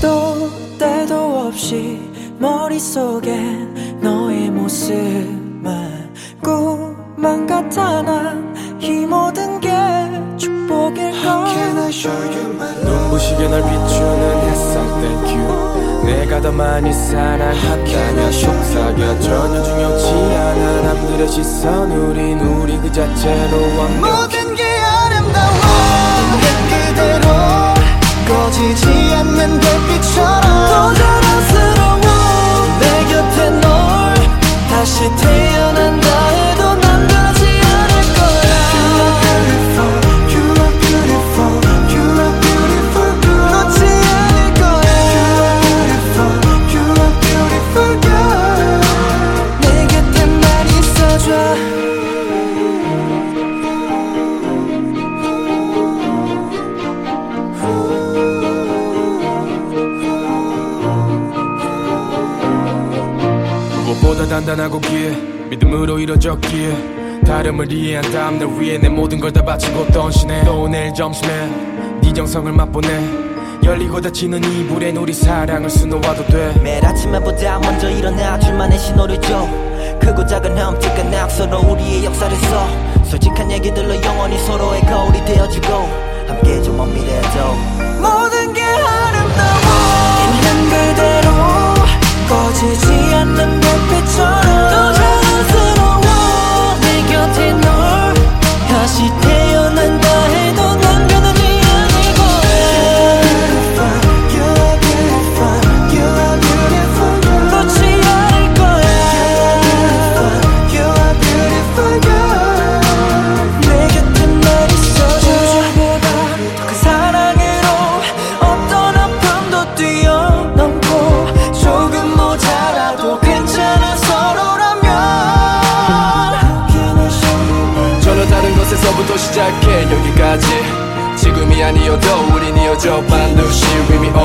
또 때도 없이 머릿속엔 너의 모습만 꿈만 같아 난 이 모든 게 축복일까. 눈부시게 널 비추는 햇살 Thank you. 내가 더 많이 사랑한다면 속삭여. 전혀 중요치 않아 남들의 시선. 우리 그 자체로 완벽해. 모든 게 아름다워 있는 그대로 꺼지지 않는 별빛처럼 더 자랑스러워 내 곁에 널 다시 태어난다 해도 난 변하지 않을 거야. You are beautiful, you are beautiful girl. 놓지 않을 거야. You are beautiful girl. 내 곁에만 있어줘. 무엇보다 단단하고 기에 믿음으로 이뤄졌기에 다름을 이해한 다음 날 위해 내 모든 걸 다 바치고 던지네. 또 오늘 점심에 네 정성을 맛보네. 열리고 닫히는 이불엔 우리 사랑을 수놓아도 돼. 매일 아침에보다 먼저 일어나 줄만의 신호를 줘. 크고 작은 흠집과 낙서로 우리의 역사를 써. 솔직한 얘기들로 영원히 서로의 거울이 되어주고 함께 좀 먼 미래에도 모든 게 아름다워 있는 그대로 꺼지지 않는 별빛처럼 더 자연스러워 내 곁에 널 다시 태어난다 해도 난 변하지 않을 거야. You are beautiful, you are beautiful girl. 놓지 않을 거야. You are beautiful girl. 내 곁에만 있어줘. 우주보다 더 큰 사랑으로 어떤 아픔도 뛰어넘고 조금 모자라도 괜찮은 서로라면 전혀 다른 것에서부터 시작해 여기까지. 지금이 아니어도 우린 이어져 반드시 We